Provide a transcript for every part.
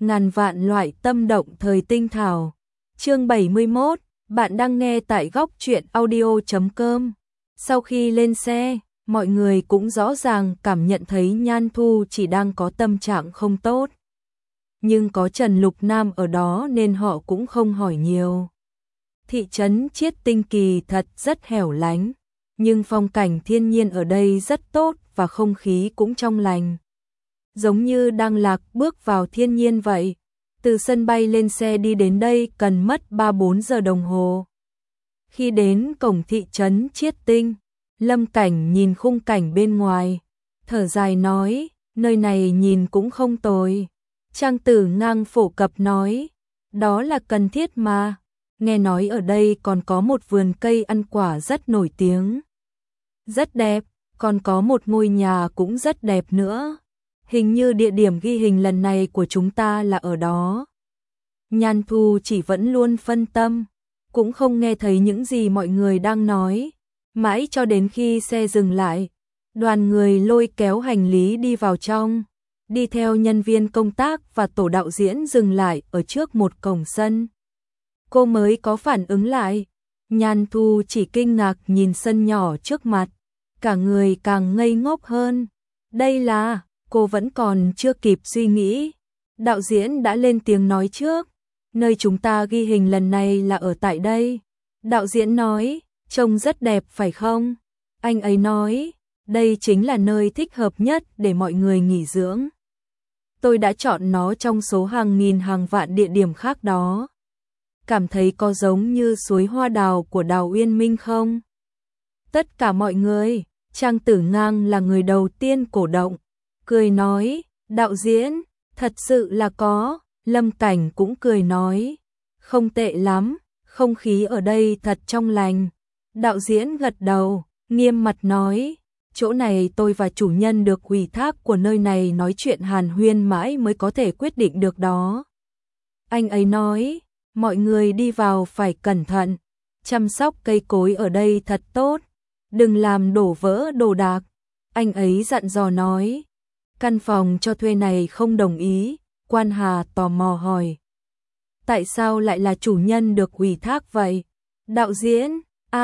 ngàn vạn loại tâm động thời tinh thảo. Chương 71, bạn đang nghe tại góc truyện audio.com. Sau khi lên xe, mọi người cũng rõ ràng cảm nhận thấy Nhan Thu chỉ đang có tâm trạng không tốt. Nhưng có Trần Lục Nam ở đó nên họ cũng không hỏi nhiều. Thị trấn Chiết Tinh kỳ thật rất hẻo lánh, nhưng phong cảnh thiên nhiên ở đây rất tốt và không khí cũng trong lành. Giống như đang lạc bước vào thiên nhiên vậy. Từ sân bay lên xe đi đến đây cần mất 3-4 giờ đồng hồ. Khi đến cổng thị trấn Chiết Tinh, Lâm Cảnh nhìn khung cảnh bên ngoài, thở dài nói, nơi này nhìn cũng không tồi. Trang Tử Ngang phổ cập nói, đó là cần thiết mà, nghe nói ở đây còn có một vườn cây ăn quả rất nổi tiếng. Rất đẹp, còn có một ngôi nhà cũng rất đẹp nữa. Hình như địa điểm ghi hình lần này của chúng ta là ở đó. Nhan Thu chỉ vẫn luôn phân tâm, cũng không nghe thấy những gì mọi người đang nói. Mãi cho đến khi xe dừng lại, đoàn người lôi kéo hành lý đi vào trong, đi theo nhân viên công tác và tổ đạo diễn dừng lại ở trước một cổng sân. Cô mới có phản ứng lại, Nhan Thu chỉ kinh ngạc nhìn sân nhỏ trước mặt, cả người càng ngây ngốc hơn. Đây là, cô vẫn còn chưa kịp suy nghĩ. Đạo diễn đã lên tiếng nói trước, nơi chúng ta ghi hình lần này là ở tại đây. Đạo diễn nói, trông rất đẹp phải không? Anh ấy nói, đây chính là nơi thích hợp nhất để mọi người nghỉ dưỡng. Tôi đã chọn nó trong số hàng nghìn hàng vạn địa điểm khác đó. Cảm thấy có giống như suối hoa đào của Đào Uyên Minh không? Tất cả mọi người, Trang Tử Ngang là người đầu tiên cổ động, cười nói, đạo diễn, thật sự là có. Lâm Cảnh cũng cười nói, không tệ lắm, không khí ở đây thật trong lành. Đạo diễn gật đầu, nghiêm mặt nói, chỗ này tôi và chủ nhân được ủy thác của nơi này nói chuyện hàn huyên mãi mới có thể quyết định được đó. Anh ấy nói, mọi người đi vào phải cẩn thận, chăm sóc cây cối ở đây thật tốt, đừng làm đổ vỡ đồ đạc. Anh ấy dặn dò nói, căn phòng cho thuê này không đồng ý. Quan Hà tò mò hỏi, tại sao lại là chủ nhân được ủy thác vậy? Đạo diễn,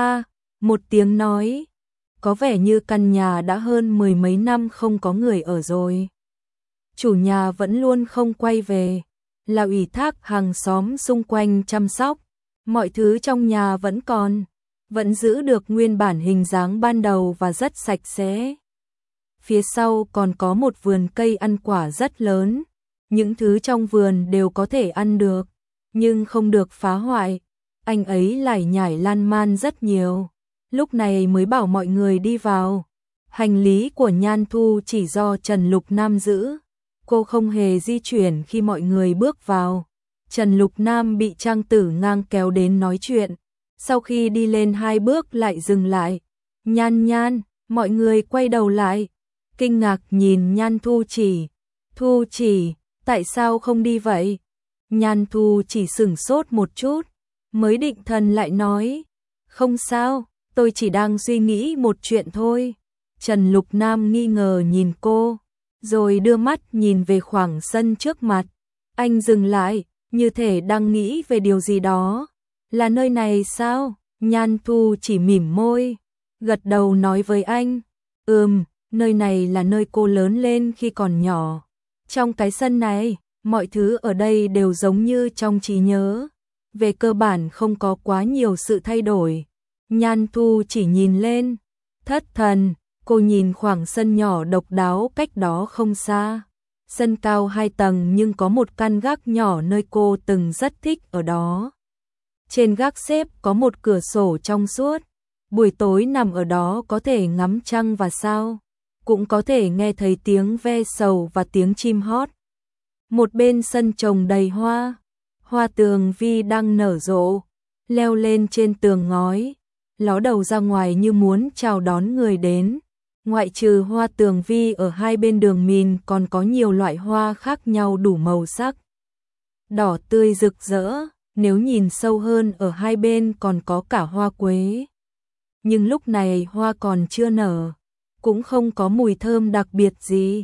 một tiếng nói, có vẻ như căn nhà đã hơn 10 mấy năm không có người ở rồi. Chủ nhà vẫn luôn không quay về, là ủy thác hàng xóm xung quanh chăm sóc, mọi thứ trong nhà vẫn còn, vẫn giữ được nguyên bản hình dáng ban đầu và rất sạch sẽ. Phía sau còn có một vườn cây ăn quả rất lớn. Những thứ trong vườn đều có thể ăn được, nhưng không được phá hoại. Anh ấy lải nhải lan man rất nhiều, lúc này mới bảo mọi người đi vào. Hành lý của Nhan Thu chỉ do Trần Lục Nam giữ, cô không hề di chuyển khi mọi người bước vào. Trần Lục Nam bị Trang Tử Ngang kéo đến nói chuyện, sau khi đi lên 2 bước lại dừng lại. Nhan, mọi người quay đầu lại, kinh ngạc nhìn Nhan Thu chỉ, tại sao không đi vậy? Nhan Thu chỉ sửng sốt một chút, mới định thần lại nói, không sao, tôi chỉ đang suy nghĩ một chuyện thôi. Trần Lục Nam nghi ngờ nhìn cô, rồi đưa mắt nhìn về khoảng sân trước mặt. Anh dừng lại, như thể đang nghĩ về điều gì đó. Là nơi này sao? Nhan Thu chỉ mỉm môi, gật đầu nói với anh, nơi này là nơi cô lớn lên khi còn nhỏ. Trong cái sân này, mọi thứ ở đây đều giống như trong trí nhớ. Về cơ bản không có quá nhiều sự thay đổi. Nhan Thu chỉ nhìn lên, thất thần, cô nhìn khoảng sân nhỏ độc đáo cách đó không xa. Sân cao 2 tầng nhưng có một căn gác nhỏ nơi cô từng rất thích ở đó. Trên gác xếp có một cửa sổ trong suốt. Buổi tối nằm ở đó có thể ngắm trăng và sao, cũng có thể nghe thấy tiếng ve sầu và tiếng chim hót. Một bên sân trồng đầy hoa, hoa tường vi đang nở rộ, leo lên trên tường ngói, ló đầu ra ngoài như muốn chào đón người đến. Ngoại trừ hoa tường vi ở hai bên đường mìn còn có nhiều loại hoa khác nhau đủ màu sắc. Đỏ tươi rực rỡ, nếu nhìn sâu hơn ở hai bên còn có cả hoa quế. Nhưng lúc này hoa còn chưa nở, cũng không có mùi thơm đặc biệt gì.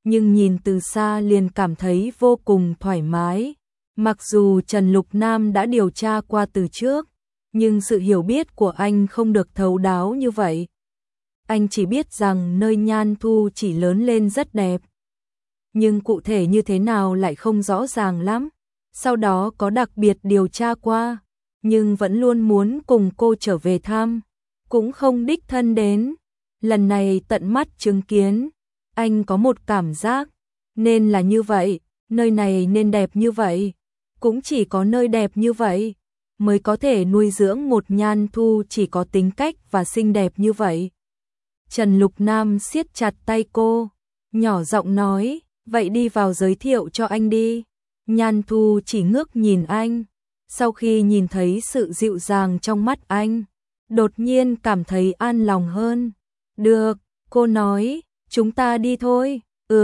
nhưng nhìn từ xa liền cảm thấy vô cùng thoải mái. Mặc dù Trần Lục Nam đã điều tra qua từ trước, nhưng sự hiểu biết của anh không được thấu đáo như vậy. Anh chỉ biết rằng nơi Nhan Thu chỉ lớn lên rất đẹp, nhưng cụ thể như thế nào lại không rõ ràng lắm. Sau đó có đặc biệt điều tra qua, nhưng vẫn luôn muốn cùng cô trở về thăm, cũng không đích thân đến. Lần này tận mắt chứng kiến, anh có một cảm giác, nên là như vậy, nơi này nên đẹp như vậy, cũng chỉ có nơi đẹp như vậy mới có thể nuôi dưỡng một Nhan Thu chỉ có tính cách và xinh đẹp như vậy. Trần Lục Nam siết chặt tay cô, nhỏ giọng nói, vậy đi vào giới thiệu cho anh đi. Nhan Thu chỉ ngước nhìn anh, sau khi nhìn thấy sự dịu dàng trong mắt anh, đột nhiên cảm thấy an lòng hơn. Được, cô nói, chúng ta đi thôi.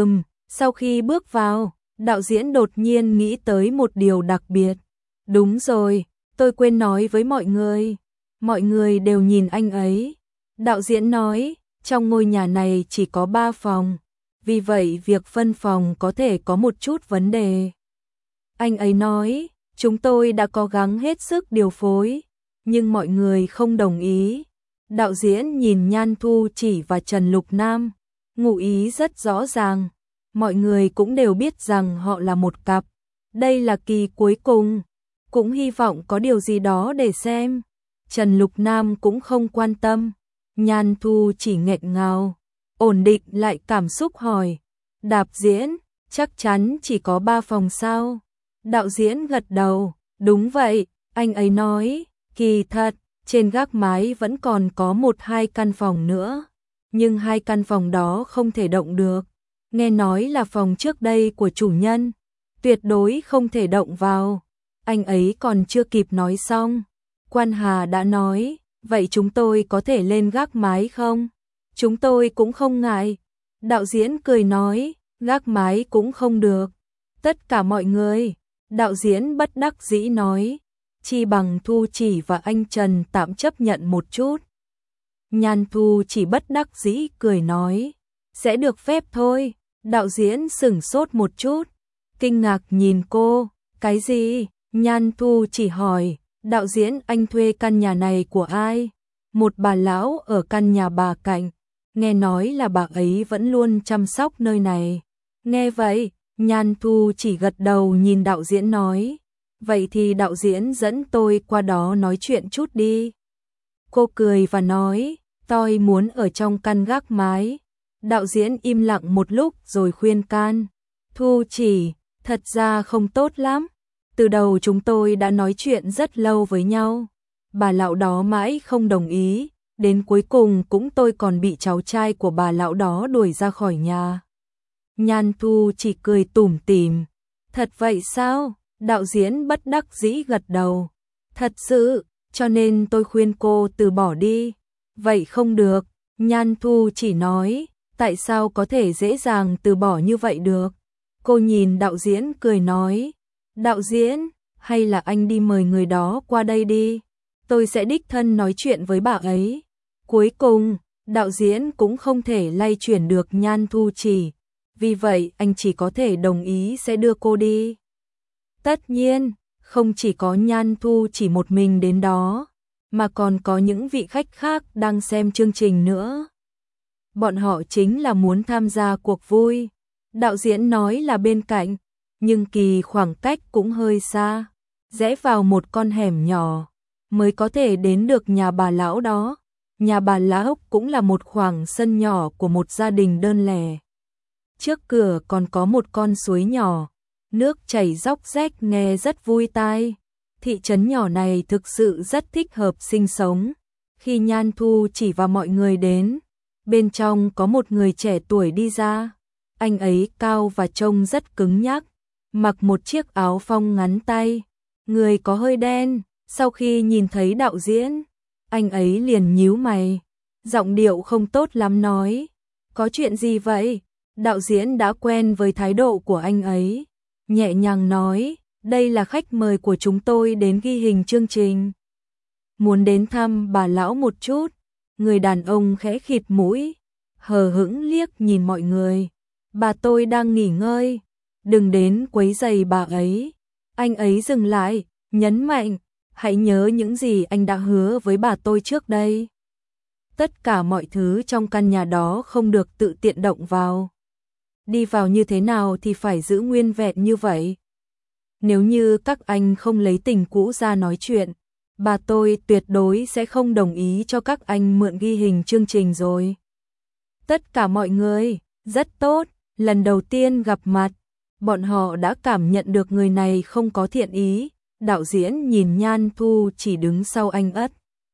Sau khi bước vào, đạo diễn đột nhiên nghĩ tới một điều đặc biệt. Đúng rồi, tôi quên nói với mọi người. Mọi người đều nhìn anh ấy. Đạo diễn nói, trong ngôi nhà này chỉ có 3 phòng, vì vậy việc phân phòng có thể có một chút vấn đề. Anh ấy nói, chúng tôi đã cố gắng hết sức điều phối, nhưng mọi người không đồng ý. Đạo diễn nhìn Nhan Thu chỉ và Trần Lục Nam, ngụ ý rất rõ ràng. Mọi người cũng đều biết rằng họ là một cặp. Đây là kỳ cuối cùng, cũng hy vọng có điều gì đó để xem. Trần Lục Nam cũng không quan tâm. Nhan Thu chỉ nghẹn ngào, ổn định lại cảm xúc hỏi, đạo diễn, chắc chắn chỉ có 3 phòng sao? Đạo diễn gật đầu, đúng vậy, anh ấy nói, kỳ thật, trên gác mái vẫn còn có 1-2 căn phòng nữa, nhưng 2 căn phòng đó không thể động được, nghe nói là phòng trước đây của chủ nhân, tuyệt đối không thể động vào. Anh ấy còn chưa kịp nói xong, Quan Hà đã nói, vậy chúng tôi có thể lên gác mái không? Chúng tôi cũng không ngại. Đạo diễn cười nói, gác mái cũng không được. Tất cả mọi người, đạo diễn bất đắc dĩ nói, chi bằng Thu Chỉ và anh Trần tạm chấp nhận một chút. Nhan Thu chỉ bất đắc dĩ cười nói, sẽ được phép thôi. Đạo diễn sửng sốt một chút, kinh ngạc nhìn cô, cái gì? Nhan Thu chỉ hỏi, đạo diễn, anh thuê căn nhà này của ai? Một bà lão ở căn nhà bà cạnh, nghe nói là bà ấy vẫn luôn chăm sóc nơi này. Nghe vậy, Nhan Thu chỉ gật đầu nhìn đạo diễn nói, vậy thì đạo diễn dẫn tôi qua đó nói chuyện chút đi. Cô cười và nói, tôi muốn ở trong căn gác mái. Đạo diễn im lặng một lúc rồi khuyên can, Thu Chỉ, thật ra không tốt lắm. Từ đầu chúng tôi đã nói chuyện rất lâu với nhau. Bà lão đó mãi không đồng ý, đến cuối cùng cũng tôi còn bị cháu trai của bà lão đó đuổi ra khỏi nhà. Nhan Thu chỉ cười tủm tỉm. Thật vậy sao? Đạo diễn bất đắc dĩ gật đầu. Thật sự, cho nên tôi khuyên cô từ bỏ đi. Vậy không được, Nhan Thu chỉ nói, tại sao có thể dễ dàng từ bỏ như vậy được? Cô nhìn đạo diễn cười nói, đạo diễn, hay là anh đi mời người đó qua đây đi, tôi sẽ đích thân nói chuyện với bà ấy. Cuối cùng, đạo diễn cũng không thể lay chuyển được Nhan Thu Chỉ, vì vậy anh chỉ có thể đồng ý sẽ đưa cô đi. Tất nhiên, không chỉ có Nhan Thu Chỉ một mình đến đó, mà còn có những vị khách khác đang xem chương trình nữa. Bọn họ chính là muốn tham gia cuộc vui. Đạo diễn nói là bên cạnh, nhưng kỳ khoảng cách cũng hơi xa, rẽ vào một con hẻm nhỏ mới có thể đến được nhà bà lão đó. Nhà bà lão cũng là một khoảng sân nhỏ của một gia đình đơn lẻ. Trước cửa còn có một con suối nhỏ, nước chảy róc rách nghe rất vui tai. Thị trấn nhỏ này thực sự rất thích hợp sinh sống. Khi Nhan Thu Chỉ và mọi người đến, bên trong có một người trẻ tuổi đi ra. Anh ấy cao và trông rất cứng nhắc, mặc một chiếc áo phông ngắn tay, người có hơi đen. Sau khi nhìn thấy đạo diễn, anh ấy liền nhíu mày, giọng điệu không tốt lắm nói, có chuyện gì vậy? Đạo diễn đã quen với thái độ của anh ấy, nhẹ nhàng nói, đây là khách mời của chúng tôi đến ghi hình chương trình. Muốn đến thăm bà lão một chút. Người đàn ông khẽ khịt mũi, hờ hững liếc nhìn mọi người. bà tôi đang nghỉ ngơi, đừng đến quấy rầy bà ấy. Anh ấy dừng lại, nhấn mạnh, hãy nhớ những gì anh đã hứa với bà tôi trước đây. Tất cả mọi thứ trong căn nhà đó không được tự tiện động vào. Đi vào như thế nào thì phải giữ nguyên vẹn như vậy. Nếu như các anh không lấy tình cũ ra nói chuyện, bà tôi tuyệt đối sẽ không đồng ý cho các anh mượn ghi hình chương trình rồi. Tất cả mọi người, rất tốt, lần đầu tiên gặp mặt, bọn họ đã cảm nhận được người này không có thiện ý. Đạo diễn nhìn Nhan Thu Chỉ đứng sau anh ất.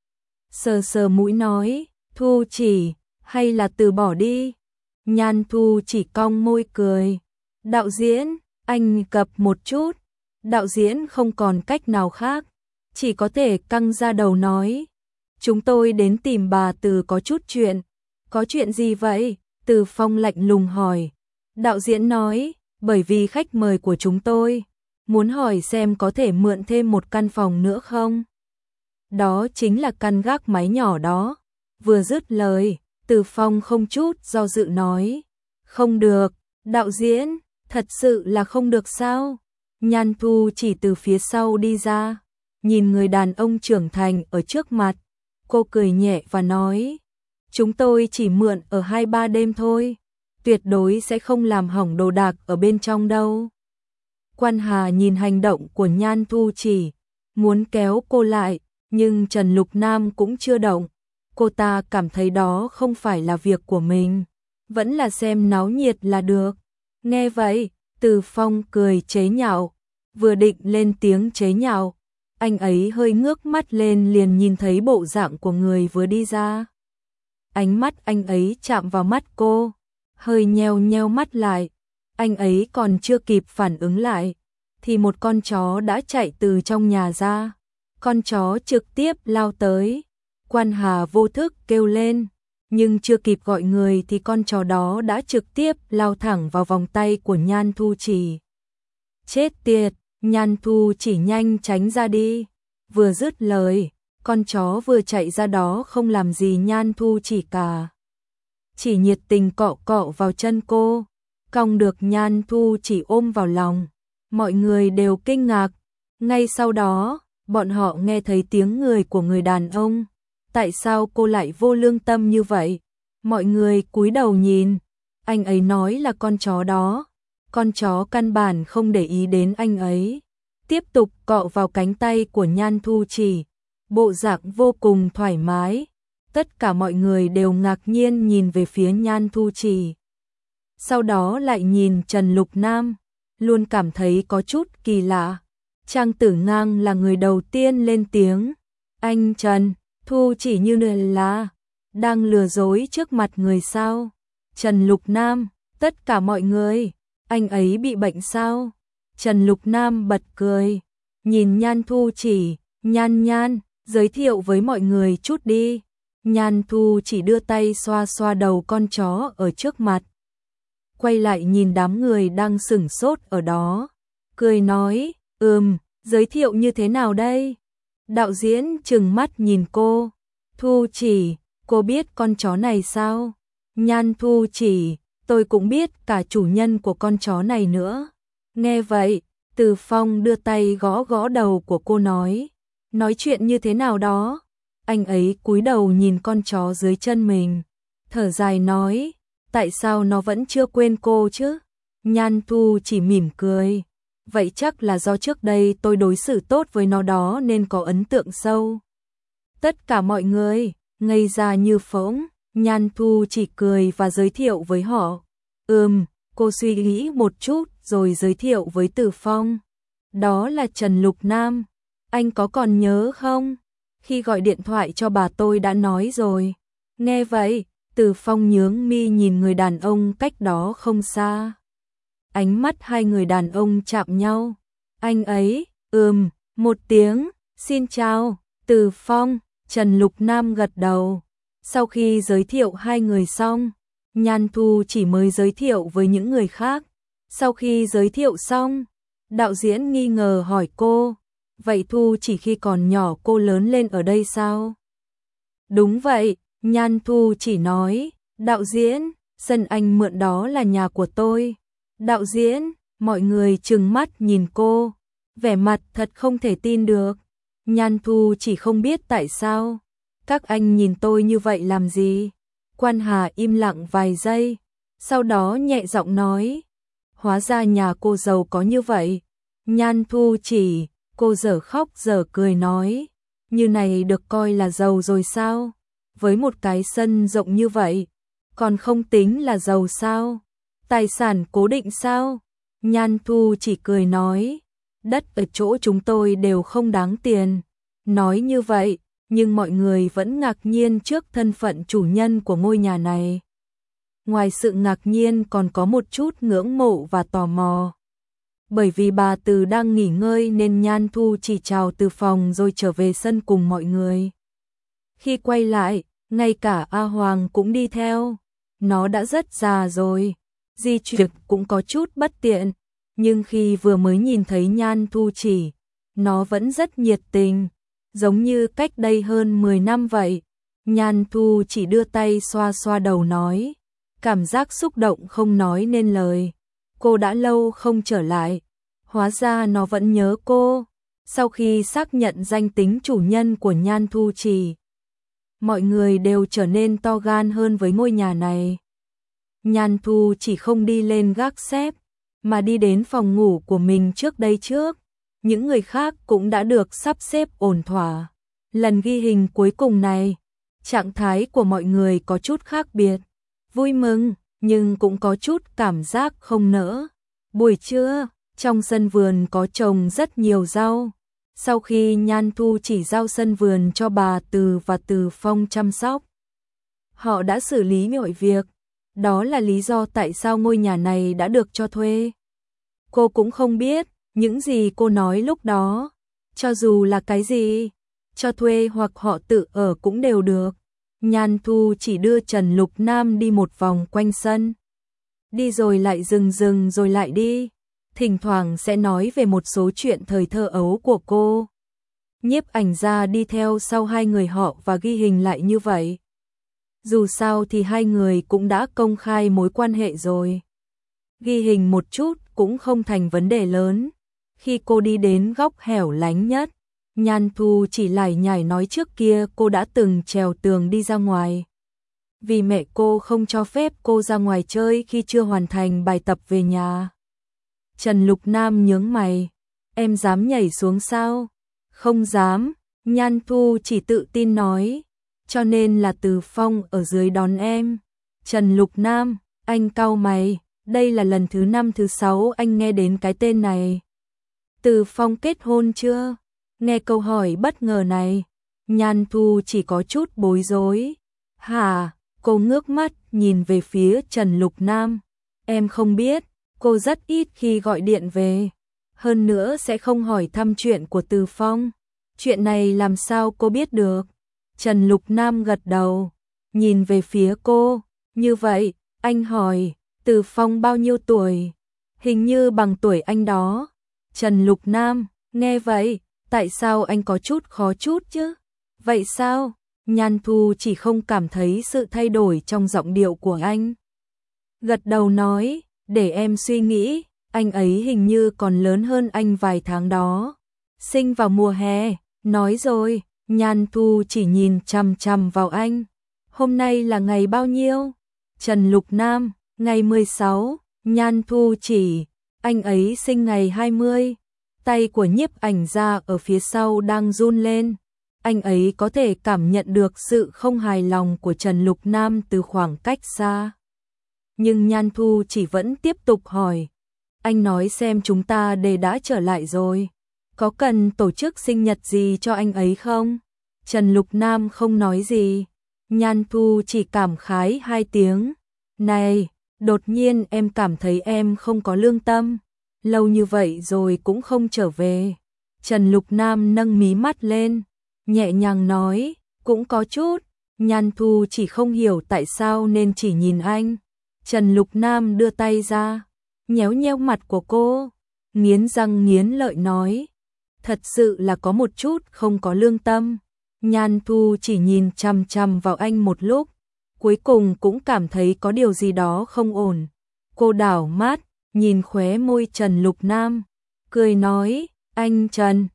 Sờ sờ mũi nói, Thu Chỉ, hay là từ bỏ đi. Nhan Thu Chỉ cong môi cười. Đạo diễn, anh cập một chút. Đạo diễn không còn cách nào khác, chỉ có thể căng ra đầu nói. Chúng tôi đến tìm bà Từ có chút chuyện. Có chuyện gì vậy? Từ Phong lạnh lùng hỏi. Đạo diễn nói, bởi vì khách mời của chúng tôi muốn hỏi xem có thể mượn thêm một căn phòng nữa không? Đó chính là căn gác mái nhỏ đó. Vừa dứt lời, Từ Phong không chút do dự nói. Không được, đạo diễn, thật sự là không được sao? Nhan Thu Chỉ từ phía sau đi ra, nhìn người đàn ông trưởng thành ở trước mặt. Cô cười nhẹ và nói, chúng tôi chỉ mượn ở 2-3 đêm thôi, tuyệt đối sẽ không làm hỏng đồ đạc ở bên trong đâu. Quan Hà nhìn hành động của Nhan Thu Chỉ, muốn kéo cô lại, nhưng Trần Lục Nam cũng chưa động. Cô ta cảm thấy đó không phải là việc của mình, vẫn là xem náo nhiệt là được. Nghe vậy, Từ Phong cười chế nhạo, vừa định lên tiếng chế nhạo, anh ấy hơi ngước mắt lên liền nhìn thấy bộ dạng của người vừa đi ra. Ánh mắt anh ấy chạm vào mắt cô, hơi nheo nheo mắt lại. Anh ấy còn chưa kịp phản ứng lại, thì một con chó đã chạy từ trong nhà ra. Con chó trực tiếp lao tới. Quan Hà vô thức kêu lên, nhưng chưa kịp gọi người thì con chó đó đã trực tiếp lao thẳng vào vòng tay của Nhan Thu Chỉ. Chết tiệt, Nhan Thu Chỉ nhanh tránh ra đi. Vừa dứt lời, con chó vừa chạy ra đó không làm gì Nhan Thu Chỉ cả. Chỉ nhiệt tình cọ cọ vào chân cô, cong được Nhan Thu Chỉ ôm vào lòng. Mọi người đều kinh ngạc. Ngay sau đó, bọn họ nghe thấy tiếng người của người đàn ông. Tại sao cô lại vô lương tâm như vậy? Mọi người cúi đầu nhìn. Anh ấy nói là con chó đó. Con chó căn bản không để ý đến anh ấy. Tiếp tục cọ vào cánh tay của Nhan Thu Chỉ. Bộ dạng vô cùng thoải mái. Tất cả mọi người đều ngạc nhiên nhìn về phía Nhan Thu Chỉ. Sau đó lại nhìn Trần Lục Nam. Luôn cảm thấy có chút kỳ lạ. Trang Tử Ngang là người đầu tiên lên tiếng. Anh Trần, Thu Chỉ như là đang lừa dối trước mặt người sao? Trần Lục Nam, tất cả mọi người, anh ấy bị bệnh sao? Trần Lục Nam bật cười, nhìn Nhan Thu Chỉ, Nhan, giới thiệu với mọi người chút đi. Nhan Thu Chỉ đưa tay xoa xoa đầu con chó ở trước mặt. Quay lại nhìn đám người đang sửng sốt ở đó, cười nói, giới thiệu như thế nào đây? Đạo diễn trừng mắt nhìn cô. Thu Chỉ, cô biết con chó này sao? Nhan Thu Chỉ, tôi cũng biết cả chủ nhân của con chó này nữa. Nghe vậy, Từ Phong đưa tay gõ gõ đầu của cô nói chuyện như thế nào đó. Anh ấy cúi đầu nhìn con chó dưới chân mình, thở dài nói, tại sao nó vẫn chưa quên cô chứ? Nhan Thu Chỉ mỉm cười, vậy chắc là do trước đây tôi đối xử tốt với nó đó nên có ấn tượng sâu. Tất cả mọi người ngây ra như phỗng. Nhan Thu Chỉ cười và giới thiệu với họ. Cô suy nghĩ một chút rồi giới thiệu với Từ Phong. Đó là Trần Lục Nam. Anh có còn nhớ không? Khi gọi điện thoại cho bà tôi đã nói rồi. Nghe vậy, Từ Phong nhướng mi nhìn người đàn ông cách đó không xa. Ánh mắt hai người đàn ông chạm nhau. Anh ấy, một tiếng, xin chào, Từ Phong, Trần Lục Nam gật đầu. Sau khi giới thiệu hai người xong, Nhan Thu Chỉ mới giới thiệu với những người khác. Sau khi giới thiệu xong, đạo diễn nghi ngờ hỏi cô, vậy Thu Chỉ khi còn nhỏ cô lớn lên ở đây sao? Đúng vậy, Nhan Thu Chỉ nói, đạo diễn, Sân anh mượn đó là nhà của tôi. Đạo diễn, mọi người trừng mắt nhìn cô, vẻ mặt thật không thể tin được. Nhan Thu chỉ không biết tại sao. Các anh nhìn tôi như vậy làm gì? Quan Hà im lặng vài giây, sau đó nhẹ giọng nói, hóa ra nhà cô giàu có như vậy. Nhan Thu chỉ, cô dở khóc dở cười nói, như này được coi là giàu rồi sao? Với một cái sân rộng như vậy, còn không tính là giàu sao? Tài sản cố định sao? Nhan Thu chỉ cười nói, đất ở chỗ chúng tôi đều không đáng tiền. Nói như vậy, nhưng mọi người vẫn ngạc nhiên trước thân phận chủ nhân của ngôi nhà này. Ngoài sự ngạc nhiên còn có một chút ngưỡng mộ và tò mò. Bởi vì bà Từ đang nghỉ ngơi nên Nhan Thu chỉ chào Từ phòng rồi trở về sân cùng mọi người. Khi quay lại, ngay cả A Hoàng cũng đi theo. Nó đã rất già rồi, di chuyển cũng có chút bất tiện, nhưng khi vừa mới nhìn thấy Nhan Thu chỉ, nó vẫn rất nhiệt tình, giống như cách đây hơn 10 năm vậy. Nhan Thu chỉ đưa tay xoa xoa đầu nói, cảm giác xúc động không nói nên lời. Cô đã lâu không trở lại, hóa ra nó vẫn nhớ cô. Sau khi xác nhận danh tính chủ nhân của Nhan Thu chỉ, mọi người đều trở nên to gan hơn với ngôi nhà này. Nhan Thu chỉ không đi lên gác xếp, mà đi đến phòng ngủ của mình trước đây trước. Những người khác cũng đã được sắp xếp ổn thỏa. Lần ghi hình cuối cùng này, trạng thái của mọi người có chút khác biệt. Vui mừng, nhưng cũng có chút cảm giác không nỡ. Buổi trưa, trong sân vườn có trồng rất nhiều rau. Sau khi Nhan Thu chỉ giao sân vườn cho bà Từ và Từ Phong chăm sóc, họ đã xử lý mọi việc. Đó là lý do tại sao ngôi nhà này đã được cho thuê. Cô cũng không biết những gì cô nói lúc đó, cho dù là cái gì, cho thuê hoặc họ tự ở cũng đều được. Nhan Thu chỉ đưa Trần Lục Nam đi một vòng quanh sân. Đi rồi lại dừng rồi lại đi. Thỉnh thoảng sẽ nói về một số chuyện thời thơ ấu của cô. Nhiếp ảnh gia đi theo sau hai người họ và ghi hình lại như vậy. Dù sao thì hai người cũng đã công khai mối quan hệ rồi. Ghi hình một chút cũng không thành vấn đề lớn. Khi cô đi đến góc hẻo lánh nhất, Nhan Thu chỉ lải nhải nói trước kia cô đã từng trèo tường đi ra ngoài. Vì mẹ cô không cho phép cô ra ngoài chơi khi chưa hoàn thành bài tập về nhà. Trần Lục Nam nhướng mày, em dám nhảy xuống sao? Không dám, Nhan Thu chỉ tự tin nói, cho nên là Từ Phong ở dưới đón em. Trần Lục Nam, anh cau mày, đây là lần thứ 5 thứ 6 anh nghe đến cái tên này. Từ Phong kết hôn chưa? Nghe câu hỏi bất ngờ này, Nhan Thu chỉ có chút bối rối. Hả? Cô ngước mắt nhìn về phía Trần Lục Nam. Em không biết, cô rất ít khi gọi điện về. Hơn nữa sẽ không hỏi thăm chuyện của Từ Phong. Chuyện này làm sao cô biết được? Trần Lục Nam gật đầu, nhìn về phía cô. Như vậy, anh hỏi, Từ Phong bao nhiêu tuổi? Hình như bằng tuổi anh đó. Trần Lục Nam, nghe vậy, tại sao anh có chút khó chút chứ? Vậy sao? Nhan Thu chỉ không cảm thấy sự thay đổi trong giọng điệu của anh. Gật đầu nói, để em suy nghĩ, anh ấy hình như còn lớn hơn anh vài tháng đó. Sinh vào mùa hè, nói rồi, Nhan Thu chỉ nhìn chằm chằm vào anh. Hôm nay là ngày bao nhiêu? Trần Lục Nam, ngày 16, Nhan Thu chỉ, anh ấy sinh ngày 20. Tay của nhiếp ảnh gia ở phía sau đang run lên. Anh ấy có thể cảm nhận được sự không hài lòng của Trần Lục Nam từ khoảng cách xa. Nhưng Nhan Thu chỉ vẫn tiếp tục hỏi. Anh nói xem chúng ta đã trở lại rồi. Có cần tổ chức sinh nhật gì cho anh ấy không? Trần Lục Nam không nói gì. Nhan Thu chỉ cảm khái 2 tiếng. Này, đột nhiên em cảm thấy em không có lương tâm. Lâu như vậy rồi cũng không trở về. Trần Lục Nam nâng mí mắt lên, nhẹ nhàng nói, cũng có chút. Nhan Thu chỉ không hiểu tại sao nên chỉ nhìn anh. Trần Lục Nam đưa tay ra, nhéo nhéo mặt của cô, nghiến răng nghiến lợi nói, thật sự là có một chút không có lương tâm. Nhan Thu chỉ nhìn chằm chằm vào anh một lúc, cuối cùng cũng cảm thấy có điều gì đó không ổn. Cô đảo mắt, nhìn khóe môi Trần Lục Nam, cười nói, anh Trần,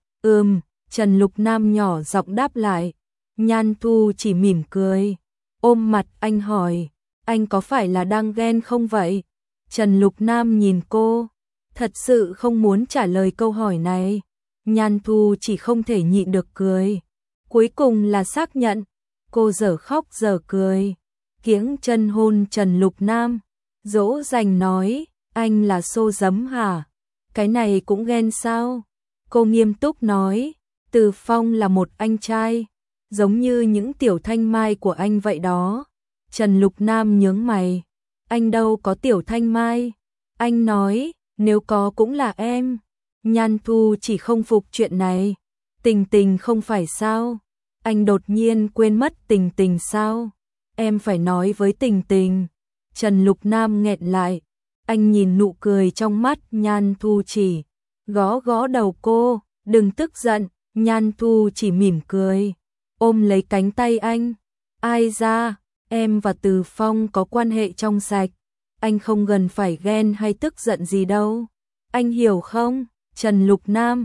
Trần Lục Nam nhỏ giọng đáp lại. Nhan Thu chỉ mỉm cười, ôm mặt anh hỏi, anh có phải là đang ghen không vậy? Trần Lục Nam nhìn cô, thật sự không muốn trả lời câu hỏi này. Nhan Thu chỉ không thể nhịn được cười. Cuối cùng là xác nhận, cô dở khóc dở cười, kiễng chân hôn Trần Lục Nam, dỗ dành nói, anh là xô giấm hả? Cái này cũng ghen sao? Cô nghiêm túc nói, Từ Phong là một anh trai, giống như những tiểu thanh mai của anh vậy đó. Trần Lục Nam nhướng mày, anh đâu có tiểu thanh mai. Anh nói, nếu có cũng là em. Nhan Thu chỉ không phục chuyện này. Tình Tình không phải sao? Anh đột nhiên quên mất Tình Tình sao? Em phải nói với Tình Tình. Trần Lục Nam nghẹn lại. Anh nhìn nụ cười trong mắt Nhan Thu chỉ, gõ gõ đầu cô, đừng tức giận. Nhan Thu chỉ mỉm cười, ôm lấy cánh tay anh. Ai ra, em và Từ Phong có quan hệ trong sạch. Anh không cần phải ghen hay tức giận gì đâu. Anh hiểu không? Trần Lục Nam,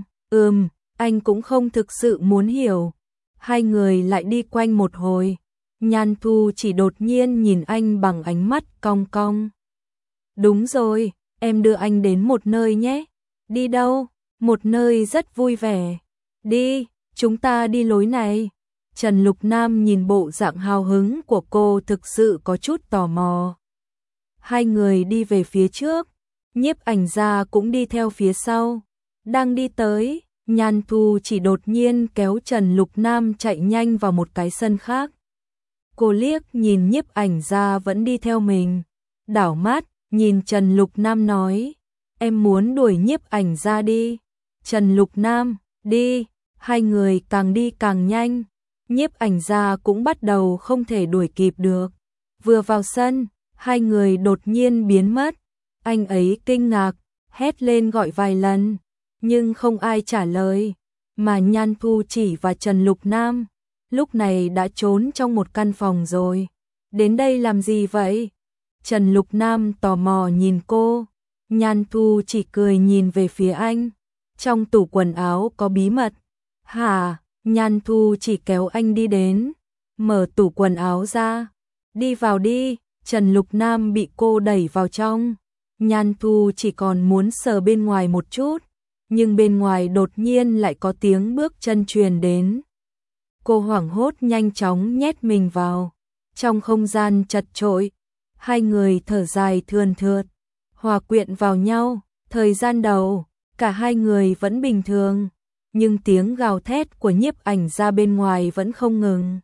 anh cũng không thực sự muốn hiểu. Hai người lại đi quanh một hồi. Nhan Thu chỉ đột nhiên nhìn anh bằng ánh mắt cong cong. Đúng rồi, em đưa anh đến một nơi nhé. Đi đâu? Một nơi rất vui vẻ. Đi, chúng ta đi lối này. Trần Lục Nam nhìn bộ dạng hào hứng của cô thực sự có chút tò mò. Hai người đi về phía trước, Nhiếp Ảnh Gia cũng đi theo phía sau. Đang đi tới, Nhan Thu chỉ đột nhiên kéo Trần Lục Nam chạy nhanh vào một cái sân khác. Cô liếc nhìn Nhiếp Ảnh Gia vẫn đi theo mình, đảo mắt, nhìn Trần Lục Nam nói, em muốn đuổi Nhiếp Ảnh Gia đi. Trần Lục Nam, đi. Hai người càng đi càng nhanh, Nhiếp Ảnh Gia cũng bắt đầu không thể đuổi kịp được. Vừa vào sân, hai người đột nhiên biến mất. Anh ấy kinh ngạc, hét lên gọi vài lần, nhưng không ai trả lời, mà Nhan Thu chỉ và Trần Lục Nam lúc này đã trốn trong một căn phòng rồi. Đến đây làm gì vậy? Trần Lục Nam tò mò nhìn cô. Nhan Thu chỉ cười nhìn về phía anh. Trong tủ quần áo có bí mật. Hả? Nhan Thu chỉ kéo anh đi đến, mở tủ quần áo ra. Đi vào đi. Trần Lục Nam bị cô đẩy vào trong. Nhan Thu chỉ còn muốn sờ bên ngoài một chút, nhưng bên ngoài đột nhiên lại có tiếng bước chân truyền đến. Cô hoảng hốt nhanh chóng nhét mình vào. Trong không gian chật chội, hai người thở dài thườn thượt, hòa quyện vào nhau. Thời gian đầu, cả hai người vẫn bình thường, nhưng tiếng gào thét của Nhiếp Ảnh Gia bên ngoài vẫn không ngừng.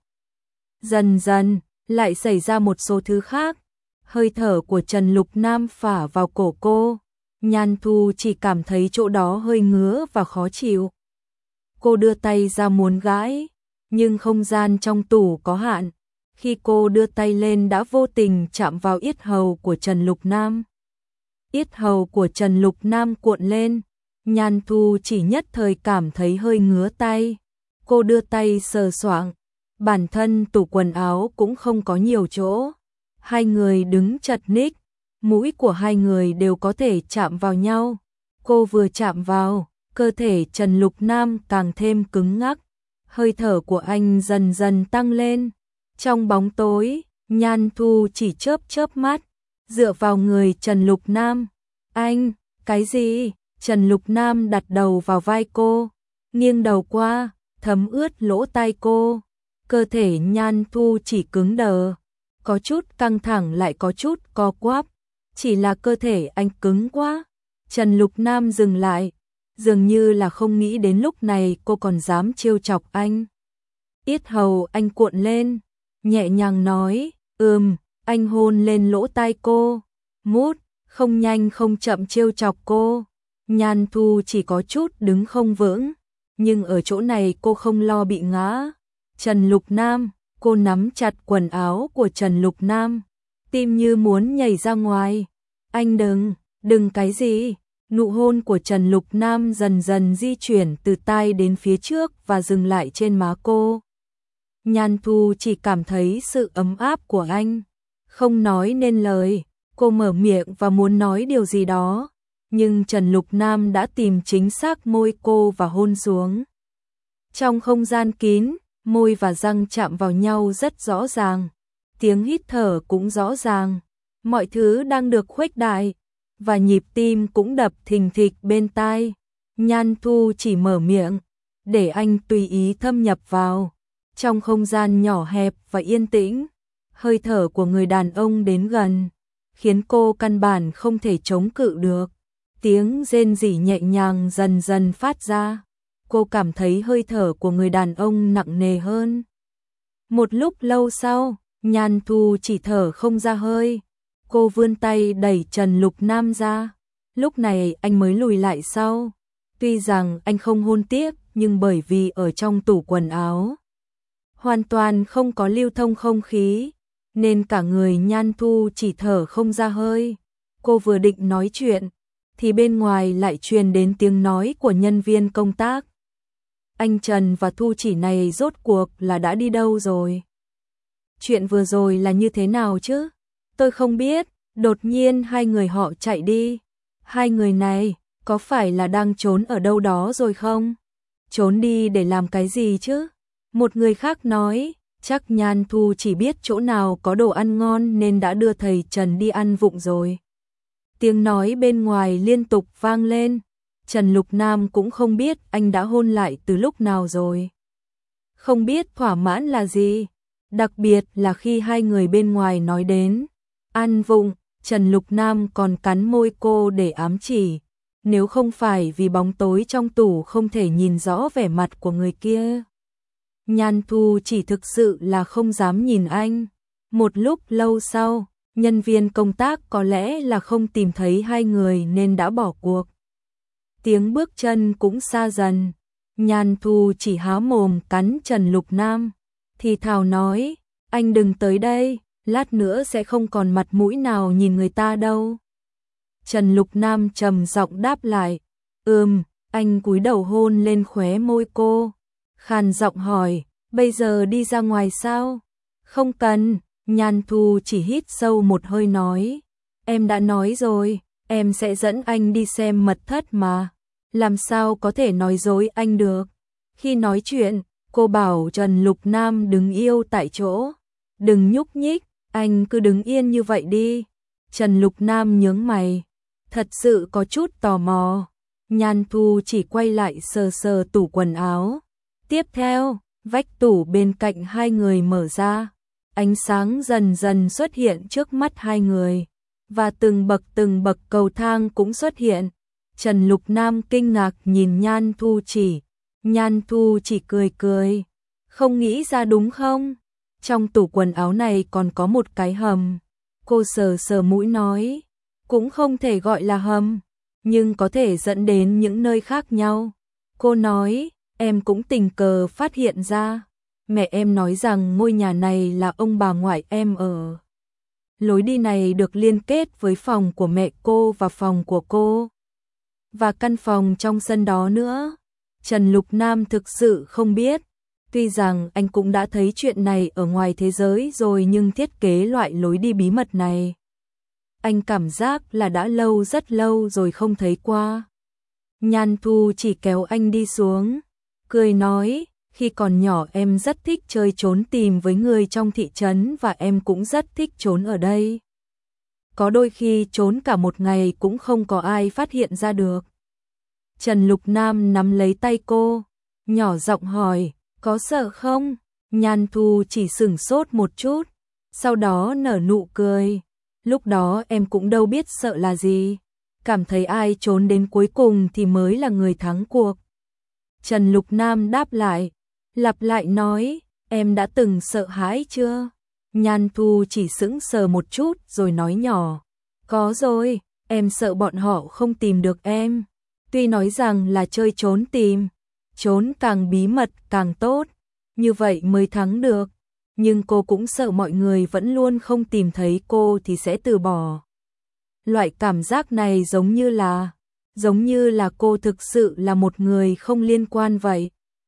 Dần dần, lại xảy ra một số thứ khác. Hơi thở của Trần Lục Nam phả vào cổ cô. Nhan Thu chỉ cảm thấy chỗ đó hơi ngứa và khó chịu. Cô đưa tay ra muốn gãi, nhưng không gian trong tủ có hạn. Khi cô đưa tay lên đã vô tình chạm vào yết hầu của Trần Lục Nam. Yết hầu của Trần Lục Nam cuộn lên. Nhan Thu chỉ nhất thời cảm thấy hơi ngứa tay. Cô đưa tay sờ soạng. Bản thân tủ quần áo cũng không có nhiều chỗ. Hai người đứng chật ních, mũi của hai người đều có thể chạm vào nhau. Cô vừa chạm vào, cơ thể Trần Lục Nam càng thêm cứng ngắc. Hơi thở của anh dần dần tăng lên. Trong bóng tối, Nhan Thu chỉ chớp chớp mắt, dựa vào người Trần Lục Nam. Anh, cái gì? Trần Lục Nam đặt đầu vào vai cô, nghiêng đầu qua, thấm ướt lỗ tai cô. Cơ thể Nhan Thu chỉ cứng đờ, có chút căng thẳng lại có chút co quắp. Chỉ là cơ thể anh cứng quá. Trần Lục Nam dừng lại, dường như là không nghĩ đến lúc này cô còn dám trêu chọc anh. Yết hầu anh cuộn lên, nhẹ nhàng nói, anh hôn lên lỗ tai cô. Mút, không nhanh không chậm trêu chọc cô. Nhan Thu chỉ có chút đứng không vững, nhưng ở chỗ này cô không lo bị ngã. Trần Lục Nam, cô nắm chặt quần áo của Trần Lục Nam, tim như muốn nhảy ra ngoài. Anh đừng cái gì? Nụ hôn của Trần Lục Nam dần dần di chuyển từ tai đến phía trước và dừng lại trên má cô. Nhan Thu chỉ cảm thấy sự ấm áp của anh, không nói nên lời. Cô mở miệng và muốn nói điều gì đó, nhưng Trần Lục Nam đã tìm chính xác môi cô và hôn xuống. Trong không gian kín, môi và răng chạm vào nhau rất rõ ràng, tiếng hít thở cũng rõ ràng, mọi thứ đang được khuếch đại, và nhịp tim cũng đập thình thịch bên tai. Nhan Thu chỉ mở miệng, để anh tùy ý thâm nhập vào. Trong không gian nhỏ hẹp và yên tĩnh, hơi thở của người đàn ông đến gần, khiến cô căn bản không thể chống cự được. Tiếng rên rỉ nhẹ nhàng dần dần phát ra. Cô cảm thấy hơi thở của người đàn ông nặng nề hơn. Một lúc lâu sau, Nhan Thu chỉ thở không ra hơi. Cô vươn tay đẩy Trần Lục Nam ra. Lúc này anh mới lùi lại sau. Tuy rằng anh không hôn tiếp, nhưng bởi vì ở trong tủ quần áo hoàn toàn không có lưu thông không khí, nên cả người Nhan Thu chỉ thở không ra hơi. Cô vừa định nói chuyện, thì bên ngoài lại truyền đến tiếng nói của nhân viên công tác. Anh Trần và Thu Chỉ này rốt cuộc là đã đi đâu rồi? Chuyện vừa rồi là như thế nào chứ? Tôi không biết, đột nhiên hai người họ chạy đi. Hai người này, có phải là đang trốn ở đâu đó rồi không? Trốn đi để làm cái gì chứ? Một người khác nói, chắc Nhan Thu chỉ biết chỗ nào có đồ ăn ngon nên đã đưa thầy Trần đi ăn vụng rồi. Tiếng nói bên ngoài liên tục vang lên. Trần Lục Nam cũng không biết anh đã hôn lại từ lúc nào rồi. Không biết thỏa mãn là gì. Đặc biệt là khi hai người bên ngoài nói đến ăn vụng, Trần Lục Nam còn cắn môi cô để ám chỉ. Nếu không phải vì bóng tối trong tủ không thể nhìn rõ vẻ mặt của người kia, Nhan Thu chỉ thực sự là không dám nhìn anh. Một lúc lâu sau, nhân viên công tác có lẽ là không tìm thấy hai người nên đã bỏ cuộc. Tiếng bước chân cũng xa dần. Nhan Thu chỉ há mồm cắn Trần Lục Nam, thì thào nói, anh đừng tới đây, lát nữa sẽ không còn mặt mũi nào nhìn người ta đâu. Trần Lục Nam trầm giọng đáp lại, anh cúi đầu hôn lên khóe môi cô, khàn giọng hỏi, bây giờ đi ra ngoài sao? Không cần. Nhan Thu chỉ hít sâu một hơi nói, em đã nói rồi, em sẽ dẫn anh đi xem mật thất mà, làm sao có thể nói dối anh được. Khi nói chuyện, cô bảo Trần Lục Nam đứng yêu tại chỗ, đừng nhúc nhích, anh cứ đứng yên như vậy đi. Trần Lục Nam nhướng mày, thật sự có chút tò mò. Nhan Thu chỉ quay lại sờ sờ tủ quần áo. Tiếp theo, vách tủ bên cạnh hai người mở ra. Ánh sáng dần dần xuất hiện trước mắt hai người, và từng bậc cầu thang cũng xuất hiện. Trần Lục Nam kinh ngạc nhìn Nhan Thu chỉ cười cười, không nghĩ ra đúng không? Trong tủ quần áo này còn có một cái hầm. Cô sờ sờ mũi nói, cũng không thể gọi là hầm, nhưng có thể dẫn đến những nơi khác nhau. Cô nói, em cũng tình cờ phát hiện ra. Mẹ em nói rằng ngôi nhà này là ông bà ngoại em ở. Lối đi này được liên kết với phòng của mẹ cô và phòng của cô, và căn phòng trong sân đó nữa. Trần Lục Nam thực sự không biết. Tuy rằng anh cũng đã thấy chuyện này ở ngoài thế giới rồi, nhưng thiết kế loại lối đi bí mật này, anh cảm giác là đã lâu, rất lâu rồi không thấy qua. Nhan Thu chỉ kéo anh đi xuống, cười nói, khi còn nhỏ em rất thích chơi trốn tìm với người trong thị trấn và em cũng rất thích trốn ở đây. Có đôi khi trốn cả một ngày cũng không có ai phát hiện ra được. Trần Lục Nam nắm lấy tay cô, nhỏ giọng hỏi, có sợ không? Nhan Thu chỉ sửng sốt một chút, sau đó nở nụ cười. Lúc đó em cũng đâu biết sợ là gì, cảm thấy ai trốn đến cuối cùng thì mới là người thắng cuộc. Trần Lục Nam đáp lại, lặp lại nói, em đã từng sợ hãi chưa? Nhan Thu chỉ sững sờ một chút rồi nói nhỏ, có rồi, em sợ bọn họ không tìm được em. Tuy nói rằng là chơi trốn tìm, trốn càng bí mật càng tốt, như vậy mới thắng được, nhưng cô cũng sợ mọi người vẫn luôn không tìm thấy cô thì sẽ từ bỏ. Loại cảm giác này giống như là cô thực sự là một người không liên quan vậy.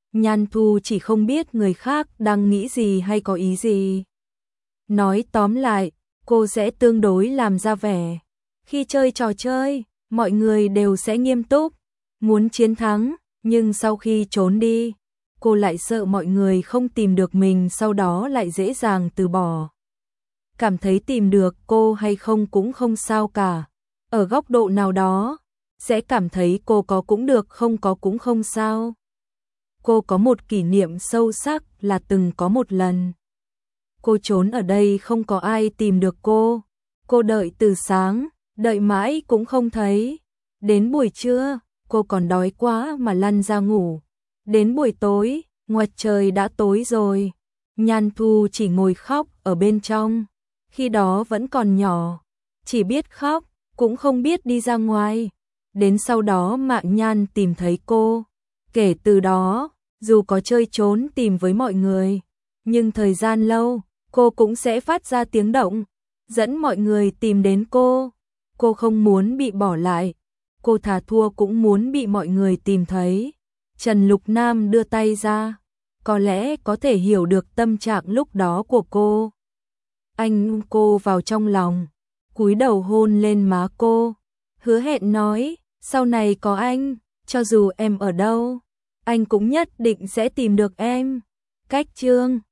Nhan Thu chỉ không biết người khác đang nghĩ gì hay có ý gì. Nói tóm lại, cô sẽ tương đối làm ra vẻ. Khi chơi trò chơi, mọi người đều sẽ nghiêm túc, muốn chiến thắng, nhưng sau khi trốn đi, cô lại sợ mọi người không tìm được mình, sau đó lại dễ dàng từ bỏ. Cảm thấy tìm được cô hay không cũng không sao cả. Ở góc độ nào đó, sẽ cảm thấy cô có cũng được, không có cũng không sao. Cô có một kỷ niệm sâu sắc là từng có một lần. Cô trốn ở đây không có ai tìm được cô. Cô đợi từ sáng, đợi mãi cũng không thấy. Đến buổi trưa, cô còn đói quá mà lăn ra ngủ. Đến buổi tối, ngoài trời đã tối rồi. Nhan Thu chỉ ngồi khóc ở bên trong. Khi đó vẫn còn nhỏ, chỉ biết khóc, cũng không biết đi ra ngoài. Đến sau đó Mạng Nhan tìm thấy cô. Kể từ đó, dù có chơi trốn tìm với mọi người, nhưng thời gian lâu, cô cũng sẽ phát ra tiếng động, dẫn mọi người tìm đến cô. Cô không muốn bị bỏ lại, cô thà thua cũng muốn bị mọi người tìm thấy. Trần Lục Nam đưa tay ra, có lẽ có thể hiểu được tâm trạng lúc đó của cô. Anh ôm cô vào trong lòng, cúi đầu hôn lên má cô, hứa hẹn nói, sau này có anh, cho dù em ở đâu, anh cũng nhất định sẽ tìm được em. Cách chương